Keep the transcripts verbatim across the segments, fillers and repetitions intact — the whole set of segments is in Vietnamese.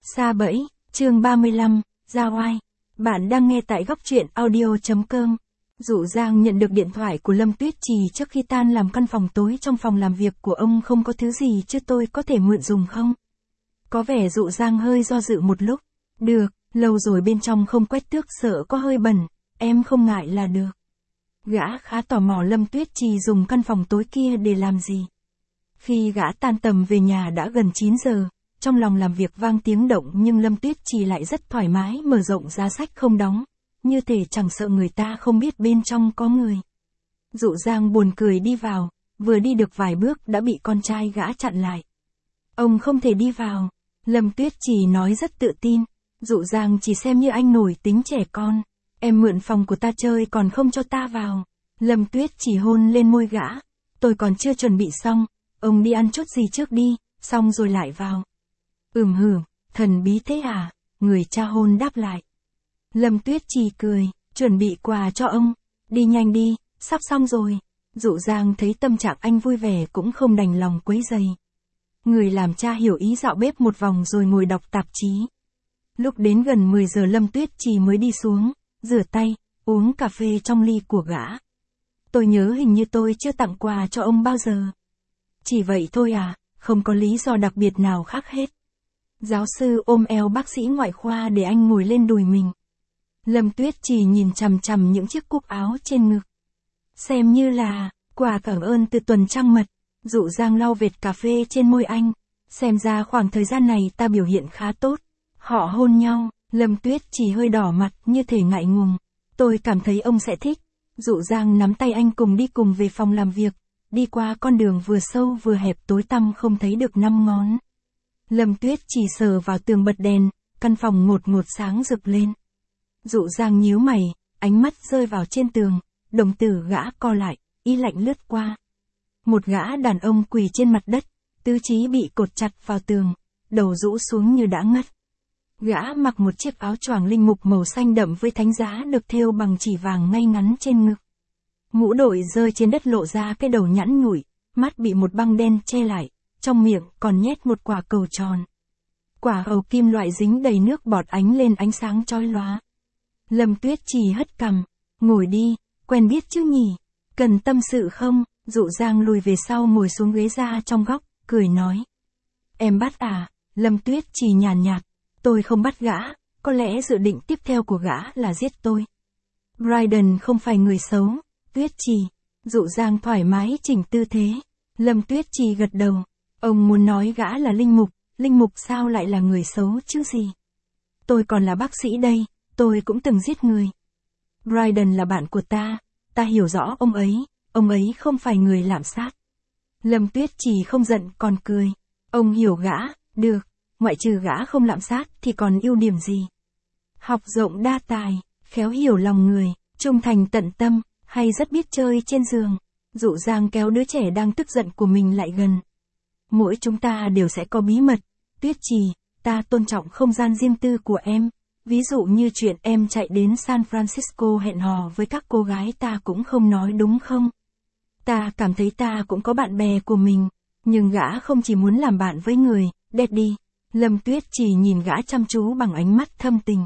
Sa bẫy, chương ba mươi lăm, ra oai. Bạn đang nghe tại góc truyện audio.com. Dụ Giang nhận được điện thoại của Lâm Tuyết Trì trước khi tan làm. Căn phòng tối trong phòng làm việc của ông không có thứ gì chứ tôi có thể mượn dùng không? Có vẻ Dụ Giang hơi do dự một lúc. Được, lâu rồi bên trong không quét tước sợ có hơi bẩn, em không ngại là được. Gã khá tò mò Lâm Tuyết Trì dùng căn phòng tối kia để làm gì. Khi gã tan tầm về nhà đã gần chín giờ, trong lòng làm việc vang tiếng động nhưng Lâm Tuyết Trì lại rất thoải mái mở rộng giá sách không đóng, như thể chẳng sợ người ta không biết bên trong có người. Dụ Giang buồn cười đi vào, vừa đi được vài bước đã bị con trai gã chặn lại. Ông không thể đi vào, Lâm Tuyết Trì nói rất tự tin. Dụ Giang chỉ xem như anh nổi tính trẻ con. Em mượn phòng của ta chơi còn không cho ta vào. Lâm Tuyết Trì hôn lên môi gã. Tôi còn chưa chuẩn bị xong, ông đi ăn chút gì trước đi, xong rồi lại vào. Ừm hử, thần bí thế à, người cha hôn đáp lại. Lâm Tuyết Trì cười, chuẩn bị quà cho ông, đi nhanh đi, sắp xong rồi. Dụ Giang thấy tâm trạng anh vui vẻ cũng không đành lòng quấy rầy. Người làm cha hiểu ý dạo bếp một vòng rồi ngồi đọc tạp chí. Lúc đến gần mười giờ Lâm Tuyết Trì mới đi xuống, rửa tay, uống cà phê trong ly của gã. Tôi nhớ hình như tôi chưa tặng quà cho ông bao giờ. Chỉ vậy thôi à, không có lý do đặc biệt nào khác hết. Giáo sư ôm eo bác sĩ ngoại khoa để anh ngồi lên đùi mình. Lâm Tuyết Trì nhìn chằm chằm những chiếc cúc áo trên ngực. Xem như là quà cảm ơn từ tuần trăng mật. Dụ Giang lau vệt cà phê trên môi anh. Xem ra khoảng thời gian này ta biểu hiện khá tốt. Họ hôn nhau, Lâm Tuyết Trì hơi đỏ mặt như thể ngại ngùng. Tôi cảm thấy ông sẽ thích. Dụ Giang nắm tay anh cùng đi cùng về phòng làm việc. Đi qua con đường vừa sâu vừa hẹp tối tăm không thấy được năm ngón. Lâm Tuyết Trì sờ vào tường bật đèn, căn phòng ngột ngột sáng rực lên. Dụ Giang nhíu mày, ánh mắt rơi vào trên tường, đồng tử gã co lại, ý lạnh lướt qua. Một gã đàn ông quỳ trên mặt đất, tứ chí bị cột chặt vào tường, đầu rũ xuống như đã ngất. Gã mặc một chiếc áo choàng linh mục màu xanh đậm với thánh giá được thêu bằng chỉ vàng ngay ngắn trên ngực. Mũ đội rơi trên đất lộ ra cái đầu nhẵn nhụi, mắt bị một băng đen che lại, trong miệng còn nhét một quả cầu tròn. Quả hầu kim loại dính đầy nước bọt ánh lên ánh sáng chói lóa. Lâm Tuyết Trì hất cằm, ngồi đi, quen biết chứ nhỉ, cần tâm sự không? Dụ Giang lùi về sau ngồi xuống ghế ra trong góc, cười nói. Em bắt à? Lâm Tuyết Trì nhàn nhạt, tôi không bắt gã, có lẽ dự định tiếp theo của gã là giết tôi. Bryden không phải người xấu, Tuyết Trì. Dụ Giang thoải mái chỉnh tư thế. Lâm Tuyết Trì gật đầu. Ông muốn nói gã là linh mục, linh mục sao lại là người xấu chứ gì? Tôi còn là bác sĩ đây, tôi cũng từng giết người. Bryden là bạn của ta, ta hiểu rõ ông ấy, ông ấy không phải người lạm sát. Lâm Tuyết Trì không giận còn cười. Ông hiểu gã, được, ngoại trừ gã không lạm sát thì còn ưu điểm gì? Học rộng đa tài, khéo hiểu lòng người, trung thành tận tâm, hay rất biết chơi trên giường. Dụ Giang kéo đứa trẻ đang tức giận của mình lại gần. Mỗi chúng ta đều sẽ có bí mật, Tuyết Trì, ta tôn trọng không gian riêng tư của em. Ví dụ như chuyện em chạy đến San Francisco hẹn hò với các cô gái ta cũng không nói đúng không? Ta cảm thấy ta cũng có bạn bè của mình, nhưng gã không chỉ muốn làm bạn với người, Daddy. Lâm Tuyết Trì nhìn gã chăm chú bằng ánh mắt thâm tình.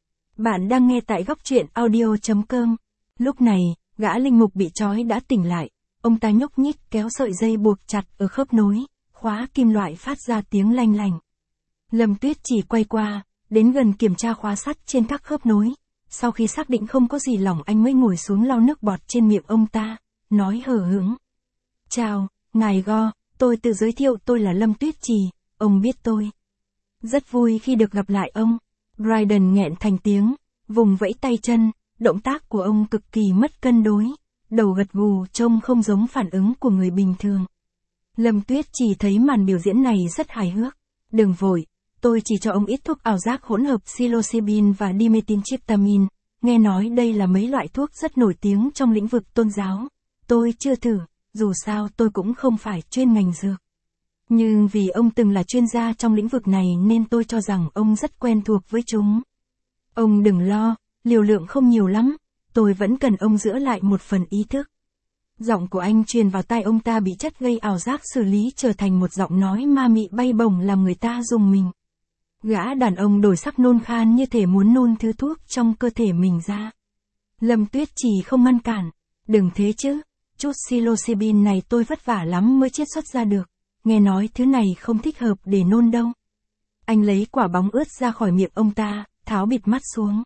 Bạn đang nghe tại góc truyện audio.com. Lúc này, gã linh mục bị trói đã tỉnh lại, ông ta nhúc nhích kéo sợi dây buộc chặt ở khớp nối, khóa kim loại phát ra tiếng lanh lành. Lâm Tuyết Trì quay qua, đến gần kiểm tra khóa sắt trên các khớp nối. Sau khi xác định không có gì lỏng anh mới ngồi xuống lau nước bọt trên miệng ông ta, nói hờ hững. Chào, ngài Go, tôi tự giới thiệu tôi là Lâm Tuyết Trì, ông biết tôi. Rất vui khi được gặp lại ông. Bryden nghẹn thành tiếng, vùng vẫy tay chân, động tác của ông cực kỳ mất cân đối, đầu gật gù trông không giống phản ứng của người bình thường. Lâm Tuyết Trì thấy màn biểu diễn này rất hài hước. Đừng vội, tôi chỉ cho ông ít thuốc ảo giác hỗn hợp psilocybin và dimethyltryptamine, nghe nói đây là mấy loại thuốc rất nổi tiếng trong lĩnh vực tôn giáo. Tôi chưa thử, dù sao tôi cũng không phải chuyên ngành dược. Nhưng vì ông từng là chuyên gia trong lĩnh vực này nên tôi cho rằng ông rất quen thuộc với chúng. Ông đừng lo, liều lượng không nhiều lắm, tôi vẫn cần ông giữ lại một phần ý thức. Giọng của anh truyền vào tai ông ta bị chất gây ảo giác xử lý trở thành một giọng nói ma mị bay bổng làm người ta rùng mình. Gã đàn ông đổi sắc nôn khan như thể muốn nôn thứ thuốc trong cơ thể mình ra. Lâm Tuyết Trì không ngăn cản. Đừng thế chứ, chút psilocybin này tôi vất vả lắm mới chiết xuất ra được. Nghe nói thứ này không thích hợp để nôn đâu. Anh lấy quả bóng ướt ra khỏi miệng ông ta, tháo bịt mắt xuống.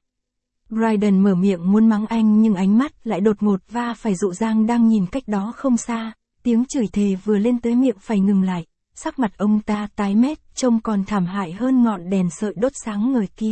Brydon mở miệng muốn mắng anh nhưng ánh mắt lại đột ngột va phải Dụ Giang đang nhìn cách đó không xa. Tiếng chửi thề vừa lên tới miệng phải ngừng lại. Sắc mặt ông ta tái mét, trông còn thảm hại hơn ngọn đèn sợi đốt sáng ngời kia.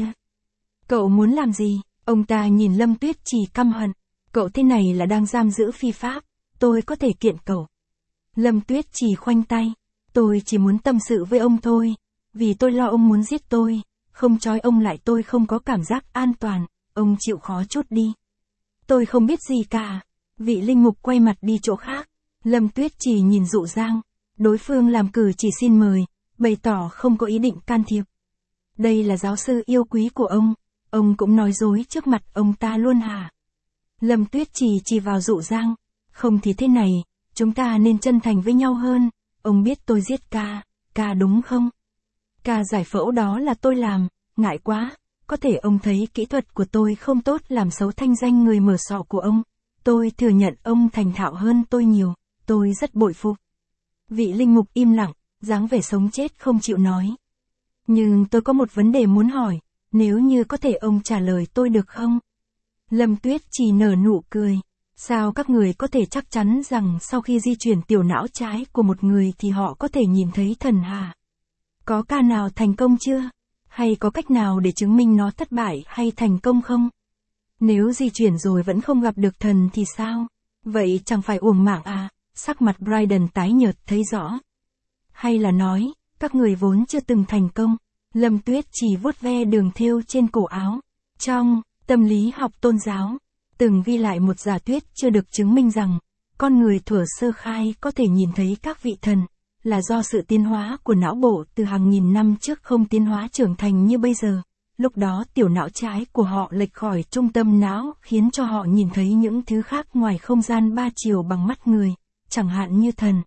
Cậu muốn làm gì? Ông ta nhìn Lâm Tuyết Trì căm hận. Cậu thế này là đang giam giữ phi pháp, tôi có thể kiện cậu. Lâm Tuyết Trì khoanh tay. Tôi chỉ muốn tâm sự với ông thôi, vì tôi lo ông muốn giết tôi, không trói ông lại tôi không có cảm giác an toàn, ông chịu khó chút đi. Tôi không biết gì cả. Vị linh mục quay mặt đi chỗ khác. Lâm Tuyết Trì nhìn Dụ Giang. Đối phương làm cử chỉ xin mời, bày tỏ không có ý định can thiệp. Đây là giáo sư yêu quý của ông, ông cũng nói dối trước mặt ông ta luôn hả? Lâm Tuyết Trì chỉ vào Dụ Giang. Không thì thế này, chúng ta nên chân thành với nhau hơn. Ông biết tôi giết ca, ca đúng không? Ca giải phẫu đó là tôi làm, ngại quá. Có thể ông thấy kỹ thuật của tôi không tốt làm xấu thanh danh người mở sọ của ông. Tôi thừa nhận ông thành thạo hơn tôi nhiều, tôi rất bội phục. Vị linh mục im lặng, dáng vẻ sống chết không chịu nói. Nhưng tôi có một vấn đề muốn hỏi, nếu như có thể ông trả lời tôi được không? Lâm Tuyết Trì nở nụ cười. Sao các người có thể chắc chắn rằng sau khi di chuyển tiểu não trái của một người thì họ có thể nhìn thấy thần hả? Có ca nào thành công chưa? Hay có cách nào để chứng minh nó thất bại hay thành công không? Nếu di chuyển rồi vẫn không gặp được thần thì sao? Vậy chẳng phải uổng mạng à? Sắc mặt Brydon tái nhợt thấy rõ. Hay là nói, các người vốn chưa từng thành công. Lâm Tuyết Trì vuốt ve đường thêu trên cổ áo. Trong tâm lý học tôn giáo, từng ghi lại một giả thuyết chưa được chứng minh rằng, con người thuở sơ khai có thể nhìn thấy các vị thần, là do sự tiến hóa của não bộ từ hàng nghìn năm trước không tiến hóa trưởng thành như bây giờ. Lúc đó tiểu não trái của họ lệch khỏi trung tâm não khiến cho họ nhìn thấy những thứ khác ngoài không gian ba chiều bằng mắt người, chẳng hạn như thần.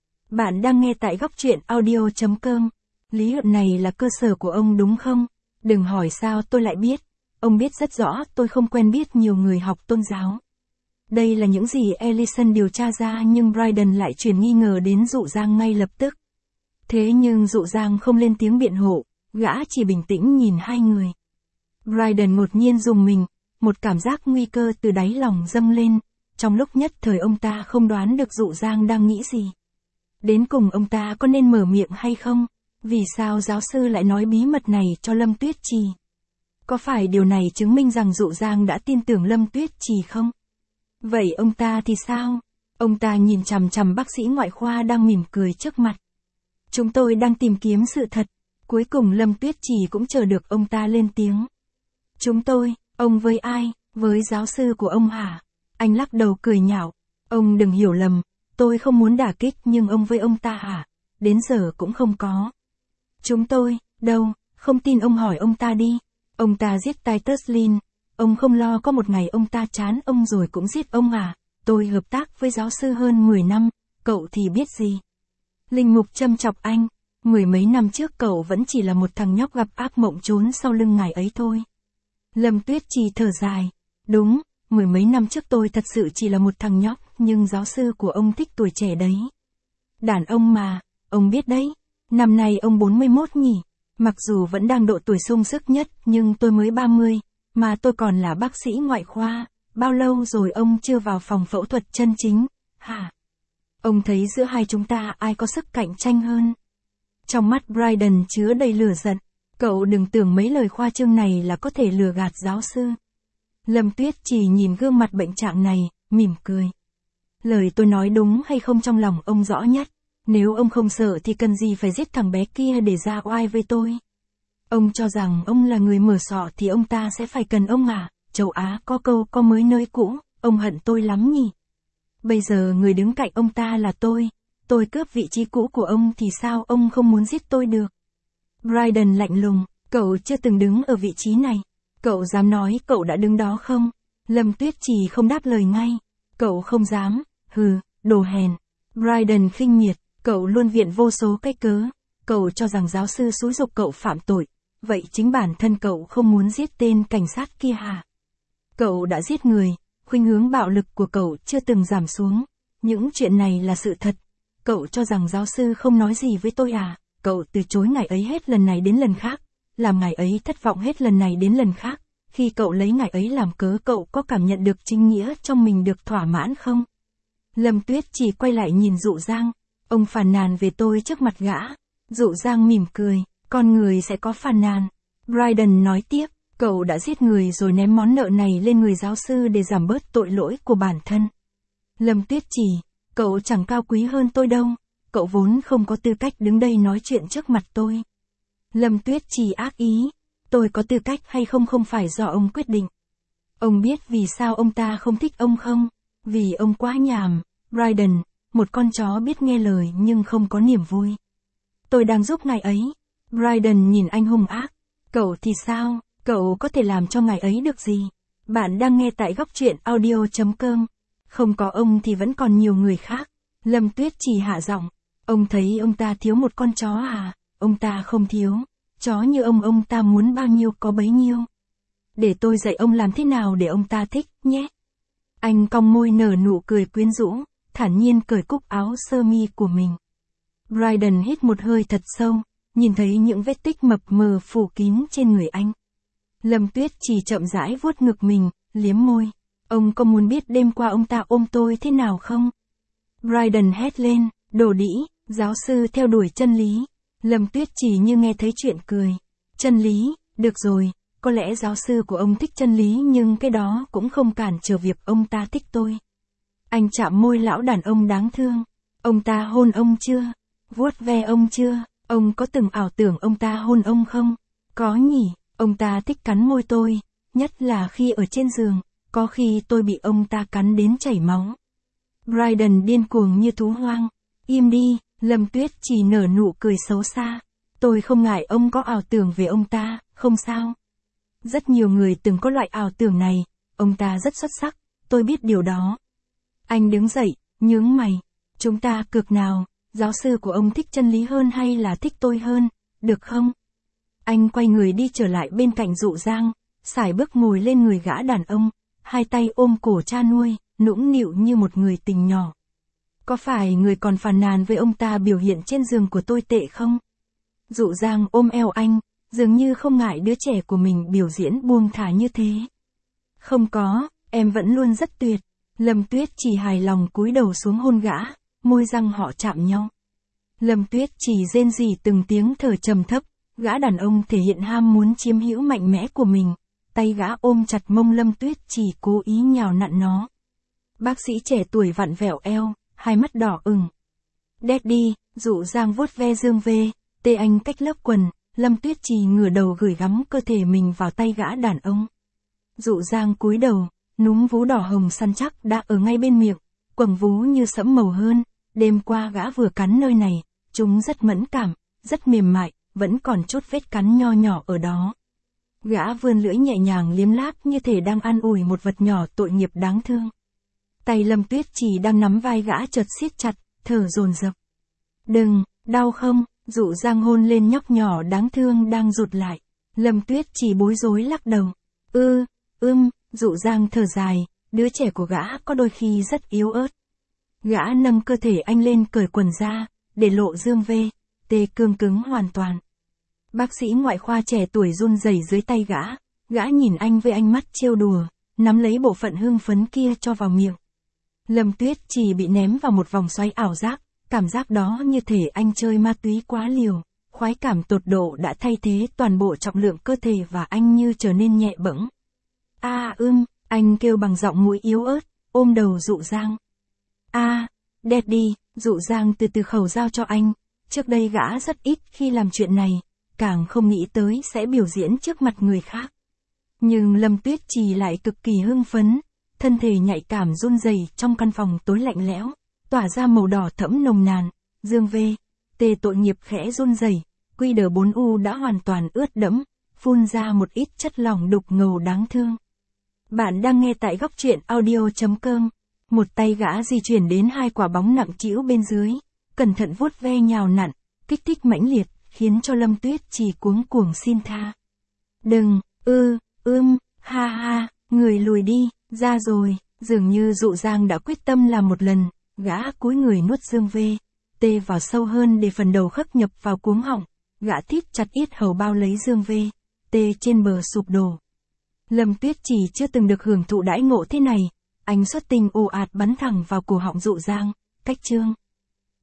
Bạn đang nghe tại góc truyện audio chấm com. Lý luận này là cơ sở của ông đúng không? Đừng hỏi sao tôi lại biết. Ông biết rất rõ tôi không quen biết nhiều người học tôn giáo. Đây là những gì Ellison điều tra ra nhưng Brydon lại chuyển nghi ngờ đến Dụ Giang ngay lập tức. Thế nhưng Dụ Giang không lên tiếng biện hộ, gã chỉ bình tĩnh nhìn hai người. Brydon ngột nhiên rùng mình, một cảm giác nguy cơ từ đáy lòng dâng lên, trong lúc nhất thời ông ta không đoán được Dụ Giang đang nghĩ gì. Đến cùng ông ta có nên mở miệng hay không? Vì sao giáo sư lại nói bí mật này cho Lâm Tuyết Trì? Có phải điều này chứng minh rằng Dụ Giang đã tin tưởng Lâm Tuyết Trì không? Vậy ông ta thì sao? Ông ta nhìn chằm chằm bác sĩ ngoại khoa đang mỉm cười trước mặt. Chúng tôi đang tìm kiếm sự thật. Cuối cùng Lâm Tuyết Trì cũng chờ được ông ta lên tiếng. Chúng tôi, ông với ai? Với giáo sư của ông hả? Anh lắc đầu cười nhạo. Ông đừng hiểu lầm, tôi không muốn đả kích nhưng ông với ông ta hả? Đến giờ cũng không có. Chúng tôi, đâu, không tin ông hỏi ông ta đi. Ông ta giết Titus Lin, ông không lo có một ngày ông ta chán ông rồi cũng giết ông à? Tôi hợp tác với giáo sư hơn mười năm, cậu thì biết gì? Linh mục châm chọc anh, mười mấy năm trước cậu vẫn chỉ là một thằng nhóc gặp ác mộng trốn sau lưng ngài ấy thôi. Lâm Tuyết Trì thở dài, đúng, mười mấy năm trước tôi thật sự chỉ là một thằng nhóc, nhưng giáo sư của ông thích tuổi trẻ đấy. Đàn ông mà, ông biết đấy, năm nay ông bốn mươi mốt nhỉ? Mặc dù vẫn đang độ tuổi sung sức nhất, nhưng tôi mới ba mươi, mà tôi còn là bác sĩ ngoại khoa, bao lâu rồi ông chưa vào phòng phẫu thuật chân chính, hả? Ông thấy giữa hai chúng ta ai có sức cạnh tranh hơn? Trong mắt Brydon chứa đầy lửa giận, cậu đừng tưởng mấy lời khoa trương này là có thể lừa gạt giáo sư. Lâm Tuyết Trì nhìn gương mặt bệnh trạng này, mỉm cười. Lời tôi nói đúng hay không trong lòng ông rõ nhất. Nếu ông không sợ thì cần gì phải giết thằng bé kia để ra oai với tôi. Ông cho rằng ông là người mở sọ thì ông ta sẽ phải cần ông à? Châu Á có câu có mới nơi cũ, ông hận tôi lắm nhỉ? Bây giờ người đứng cạnh ông ta là tôi, tôi cướp vị trí cũ của ông thì sao ông không muốn giết tôi được? Brydon lạnh lùng, cậu chưa từng đứng ở vị trí này. Cậu dám nói cậu đã đứng đó không? Lâm Tuyết Trì không đáp lời ngay. Cậu không dám, hừ, đồ hèn. Brydon khinh miệt, cậu luôn viện vô số cái cớ. Cậu cho rằng giáo sư xúi giục cậu phạm tội. vậy chính bản thân cậu không muốn giết tên cảnh sát kia hả? Cậu đã giết người, khuynh hướng bạo lực của cậu chưa từng giảm xuống. Những chuyện này là sự thật. Cậu cho rằng giáo sư không nói gì với tôi à? Cậu từ chối ngài ấy hết lần này đến lần khác, làm ngài ấy thất vọng hết lần này đến lần khác. Khi cậu lấy ngài ấy làm cớ, cậu có cảm nhận được chính nghĩa trong mình được thỏa mãn không? Lâm Tuyết chỉ quay lại nhìn Dụ Giang. Ông phàn nàn về tôi trước mặt gã. Dụ Giang mỉm cười, con người sẽ có phàn nàn. Brydon nói tiếp, cậu đã giết người rồi ném món nợ này lên người giáo sư để giảm bớt tội lỗi của bản thân. Lâm Tuyết chỉ, cậu chẳng cao quý hơn tôi đâu. Cậu vốn không có tư cách đứng đây nói chuyện trước mặt tôi. Lâm Tuyết chỉ ác ý, tôi có tư cách hay không không phải do ông quyết định. Ông biết vì sao ông ta không thích ông không? Vì ông quá nhàm. Brydon, một con chó biết nghe lời nhưng không có niềm vui. Tôi đang giúp ngài ấy. Brydon nhìn anh hung ác. Cậu thì sao? Cậu có thể làm cho ngài ấy được gì? Bạn đang nghe tại góc truyện audio chấm com. Không có ông thì vẫn còn nhiều người khác. Lâm Tuyết chỉ hạ giọng. Ông thấy ông ta thiếu một con chó à? Ông ta không thiếu. Chó như ông ông ta muốn bao nhiêu có bấy nhiêu. Để tôi dạy ông làm thế nào để ông ta thích, nhé. Anh cong môi nở nụ cười quyến rũ, thản nhiên cởi cúc áo sơ mi của mình. Brydon hít một hơi thật sâu, nhìn thấy những vết tích mập mờ phủ kín trên người anh. Lâm Tuyết chỉ chậm rãi vuốt ngực mình, liếm môi. Ông có muốn biết đêm qua ông ta ôm tôi thế nào không? Brydon hét lên, đồ đĩ, giáo sư theo đuổi chân lý. Lâm Tuyết chỉ như nghe thấy chuyện cười. Chân lý, được rồi, có lẽ giáo sư của ông thích chân lý nhưng cái đó cũng không cản trở việc ông ta thích tôi. Anh chạm môi lão đàn ông đáng thương. Ông ta hôn ông chưa? Vuốt ve ông chưa? Ông có từng ảo tưởng ông ta hôn ông không? Có nhỉ, ông ta thích cắn môi tôi, nhất là khi ở trên giường, có khi tôi bị ông ta cắn đến chảy máu. Brydon điên cuồng như thú hoang. Im đi, Lâm Tuyết chỉ nở nụ cười xấu xa. Tôi không ngại ông có ảo tưởng về ông ta, không sao. Rất nhiều người từng có loại ảo tưởng này, ông ta rất xuất sắc, tôi biết điều đó. Anh đứng dậy, nhướng mày. Chúng ta cược nào, giáo sư của ông thích chân lý hơn hay là thích tôi hơn, được không? Anh quay người đi trở lại bên cạnh Dụ Giang, sải bước ngồi lên người gã đàn ông, hai tay ôm cổ cha nuôi, nũng nịu như một người tình nhỏ. Có phải người còn phàn nàn với ông ta biểu hiện trên giường của tôi tệ không? Dụ Giang ôm eo anh, dường như không ngại đứa trẻ của mình biểu diễn buông thả như thế. Không có, em vẫn luôn rất tuyệt. Lâm Tuyết chỉ hài lòng cúi đầu xuống hôn gã, môi răng họ chạm nhau. Lâm Tuyết chỉ rên rỉ từng tiếng thở trầm thấp, gã đàn ông thể hiện ham muốn chiếm hữu mạnh mẽ của mình, tay gã ôm chặt mông Lâm Tuyết chỉ cố ý nhào nặn nó. Bác sĩ trẻ tuổi vặn vẹo eo, hai mắt đỏ ửng. Daddy, Dụ Giang vuốt ve dương vê, tê anh cách lớp quần, Lâm Tuyết chỉ ngửa đầu gửi gắm cơ thể mình vào tay gã đàn ông. Dụ Giang cúi đầu, núm vú đỏ hồng săn chắc đã ở ngay bên miệng, quầng vú như sẫm màu hơn, đêm qua gã vừa cắn nơi này, chúng rất mẫn cảm, rất mềm mại, vẫn còn chút vết cắn nho nhỏ ở đó. Gã vươn lưỡi nhẹ nhàng liếm láp như thể đang an ủi một vật nhỏ tội nghiệp đáng thương. Tay Lâm Tuyết chỉ đang nắm vai gã chợt siết chặt, thở dồn dập. Đừng, đau không? Dụ Giang hôn lên nhóc nhỏ đáng thương đang rụt lại. Lâm Tuyết chỉ bối rối lắc đầu. Ư, ưm, Dụ Giang thở dài, đứa trẻ của gã có đôi khi rất yếu ớt. Gã nâng cơ thể anh lên cởi quần ra, để lộ dương vê, tê cương cứng hoàn toàn. Bác sĩ ngoại khoa trẻ tuổi run rẩy dưới tay gã, gã nhìn anh với ánh mắt trêu đùa, nắm lấy bộ phận hưng phấn kia cho vào miệng. Lâm Tuyết chỉ bị ném vào một vòng xoáy ảo giác, cảm giác đó như thể anh chơi ma túy quá liều, khoái cảm tột độ đã thay thế toàn bộ trọng lượng cơ thể và anh như trở nên nhẹ bẫng. A à, ưm, anh kêu bằng giọng mũi yếu ớt, ôm đầu Dụ Giang. A, à, Daddy, Dụ Giang từ từ khẩu giao cho anh, trước đây gã rất ít khi làm chuyện này, càng không nghĩ tới sẽ biểu diễn trước mặt người khác. Nhưng Lâm Tuyết chỉ lại cực kỳ hưng phấn, thân thể nhạy cảm run rẩy trong căn phòng tối lạnh lẽo, tỏa ra màu đỏ thẫm nồng nàn, dương vê, tê tội nghiệp khẽ run rẩy, quy đờ bốn u đã hoàn toàn ướt đẫm, phun ra một ít chất lỏng đục ngầu đáng thương. Bạn đang nghe tại góc truyện audio chấm com. Một tay gã di chuyển đến hai quả bóng nặng trĩu bên dưới, cẩn thận vuốt ve nhào nặn, kích thích mãnh liệt, khiến cho Lâm Tuyết Trì cuống cuồng xin tha. Đừng, ư, ưm, ha ha, người lùi đi, ra rồi, dường như Dụ Giang đã quyết tâm làm một lần, gã cúi người nuốt Dương V. T vào sâu hơn để phần đầu khắc nhập vào cuống họng, gã thít chặt yết hầu bao lấy Dương V. T trên bờ sụp đổ. Lâm Tuyết Trì chưa từng được hưởng thụ đãi ngộ thế này, anh xuất tình ồ ạt bắn thẳng vào cổ họng Dụ Giang, cách chương.